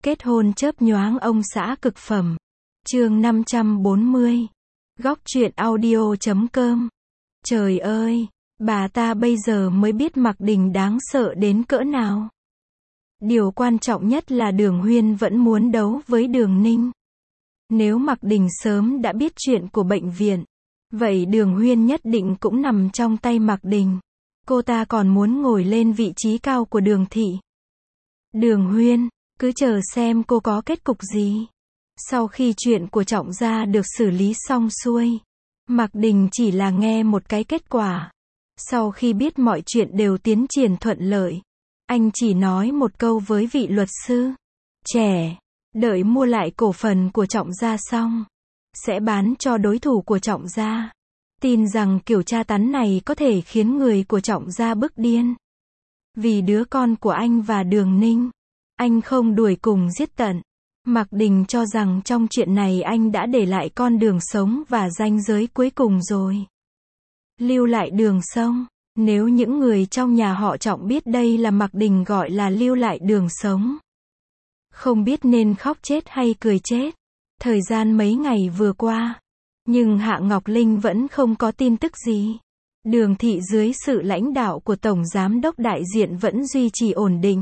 Kết hôn chớp nhoáng ông xã cực phẩm. Chương 540. Góc truyện audio.com. Trời ơi, bà ta bây giờ mới biết Mạc Đình đáng sợ đến cỡ nào. Điều quan trọng nhất là Đường Huyên vẫn muốn đấu với Đường Ninh. Nếu Mạc Đình sớm đã biết chuyện của bệnh viện, vậy Đường Huyên nhất định cũng nằm trong tay Mạc Đình. Cô ta còn muốn ngồi lên vị trí cao của Đường thị. Đường Huyên, cứ chờ xem cô có kết cục gì. Sau khi chuyện của Trọng gia được xử lý xong xuôi, Mạc Đình chỉ là nghe một cái kết quả. Sau khi biết mọi chuyện đều tiến triển thuận lợi, anh chỉ nói một câu với vị luật sư trẻ, đợi mua lại cổ phần của Trọng gia xong, sẽ bán cho đối thủ của Trọng gia. Tin rằng kiểu tra tấn này có thể khiến người của Trọng gia bức điên. Vì đứa con của anh và Đường Ninh, anh không đuổi cùng giết tận. Mạc Đình cho rằng trong chuyện này anh đã để lại con đường sống và ranh giới cuối cùng rồi. Lưu lại đường sống. Nếu những người trong nhà họ Trọng biết đây là Mạc Đình gọi là lưu lại đường sống, không biết nên khóc chết hay cười chết. Thời gian mấy ngày vừa qua, nhưng Hạ Ngọc Linh vẫn không có tin tức gì. Đường thị dưới sự lãnh đạo của Tổng Giám đốc đại diện vẫn duy trì ổn định.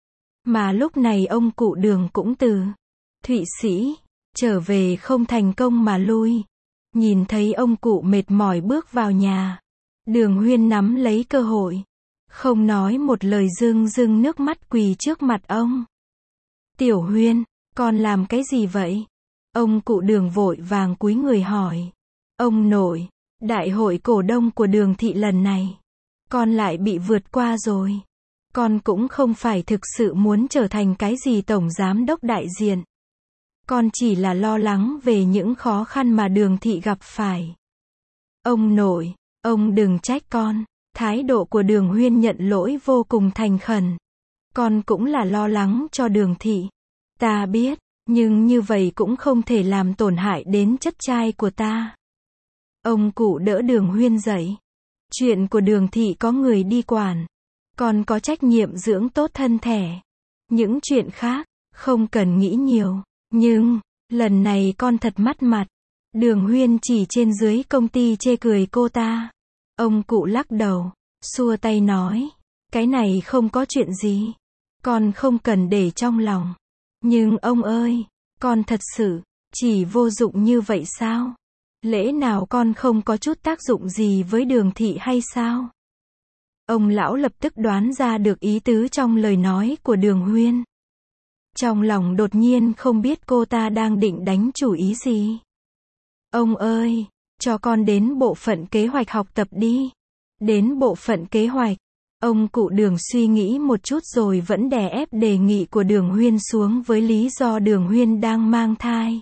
Mà lúc này ông cụ Đường cũng từ Thụy Sĩ trở về không thành công mà lui. Nhìn thấy ông cụ mệt mỏi bước vào nhà, Đường Huyên nắm lấy cơ hội, không nói một lời rưng rưng nước mắt quỳ trước mặt ông. Tiểu Huyên, con làm cái gì vậy? Ông cụ Đường vội vàng cúi người hỏi. Ông nội, đại hội cổ đông của Đường thị lần này, con lại bị vượt qua rồi. Con cũng không phải thực sự muốn trở thành cái gì tổng giám đốc đại diện. Con chỉ là lo lắng về những khó khăn mà Đường thị gặp phải. Ông nội, ông đừng trách con. Thái độ của Đường Huyên nhận lỗi vô cùng thành khẩn. Con cũng là lo lắng cho Đường thị. Ta biết, nhưng như vậy cũng không thể làm tổn hại đến chất trai của ta. Ông cụ đỡ Đường Huyên dậy. Chuyện của Đường thị có người đi quản. Con có trách nhiệm dưỡng tốt thân thể. Những chuyện khác, không cần nghĩ nhiều. Nhưng, lần này con thật mất mặt. Đường Huyên chỉ trên dưới công ty chê cười cô ta. Ông cụ lắc đầu, xua tay nói. Cái này không có chuyện gì. Con không cần để trong lòng. Nhưng ông ơi, con thật sự chỉ vô dụng như vậy sao? Lẽ nào con không có chút tác dụng gì với Đường thị hay sao? Ông lão lập tức đoán ra được ý tứ trong lời nói của Đường Huyên. Trong lòng đột nhiên không biết cô ta đang định đánh chủ ý gì. Ông ơi, cho con đến bộ phận kế hoạch học tập đi. Đến bộ phận kế hoạch. Ông cụ Đường suy nghĩ một chút rồi vẫn đè ép đề nghị của Đường Huyên xuống với lý do Đường Huyên đang mang thai.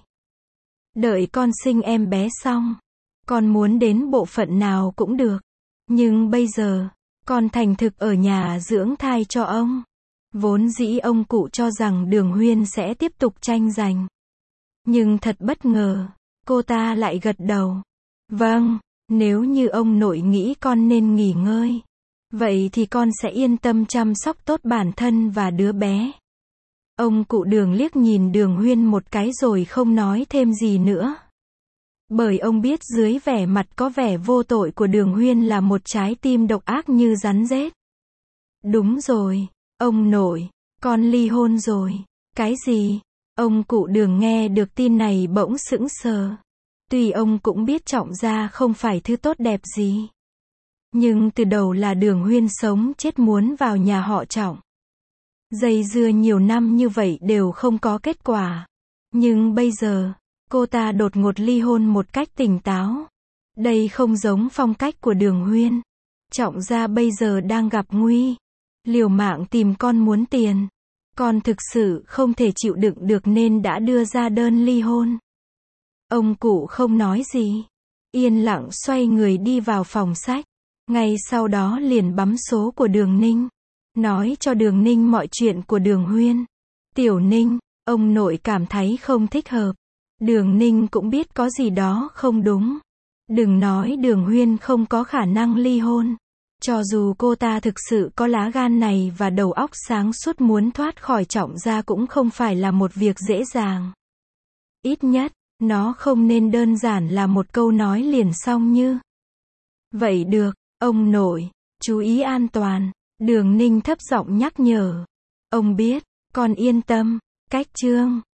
Đợi con sinh em bé xong, con muốn đến bộ phận nào cũng được. Nhưng bây giờ, con thành thực ở nhà dưỡng thai cho ông. Vốn dĩ ông cụ cho rằng Đường Huyên sẽ tiếp tục tranh giành. Nhưng thật bất ngờ, cô ta lại gật đầu. Vâng, nếu như ông nội nghĩ con nên nghỉ ngơi, vậy thì con sẽ yên tâm chăm sóc tốt bản thân và đứa bé. Ông cụ Đường liếc nhìn Đường Huyên một cái rồi không nói thêm gì nữa. Bởi ông biết dưới vẻ mặt có vẻ vô tội của Đường Huyên là một trái tim độc ác như rắn rết. Đúng rồi, ông nội, con ly hôn rồi. Cái gì? Ông cụ Đường nghe được tin này bỗng sững sờ. Tuy ông cũng biết Trọng gia không phải thứ tốt đẹp gì. Nhưng từ đầu là Đường Huyên sống chết muốn vào nhà họ Trọng. Dây dưa nhiều năm như vậy đều không có kết quả. Nhưng bây giờ, cô ta đột ngột ly hôn một cách tỉnh táo. Đây không giống phong cách của Đường Huyên. Trọng gia bây giờ đang gặp nguy. Liều mạng tìm con muốn tiền. Con thực sự không thể chịu đựng được nên đã đưa ra đơn ly hôn. Ông cụ không nói gì. Yên lặng xoay người đi vào phòng sách. Ngay sau đó liền bấm số của Đường Ninh. Nói cho Đường Ninh mọi chuyện của Đường Huyên. Tiểu Ninh, ông nội cảm thấy không thích hợp. Đường Ninh cũng biết có gì đó không đúng. Đừng nói Đường Huyên không có khả năng ly hôn. Cho dù cô ta thực sự có lá gan này và đầu óc sáng suốt muốn thoát khỏi Trọng gia cũng không phải là một việc dễ dàng. Ít nhất, nó không nên đơn giản là một câu nói liền xong như vậy được, ông nội, chú ý an toàn. Đường Ninh thấp giọng nhắc nhở. Ông biết, con yên tâm. Cách chương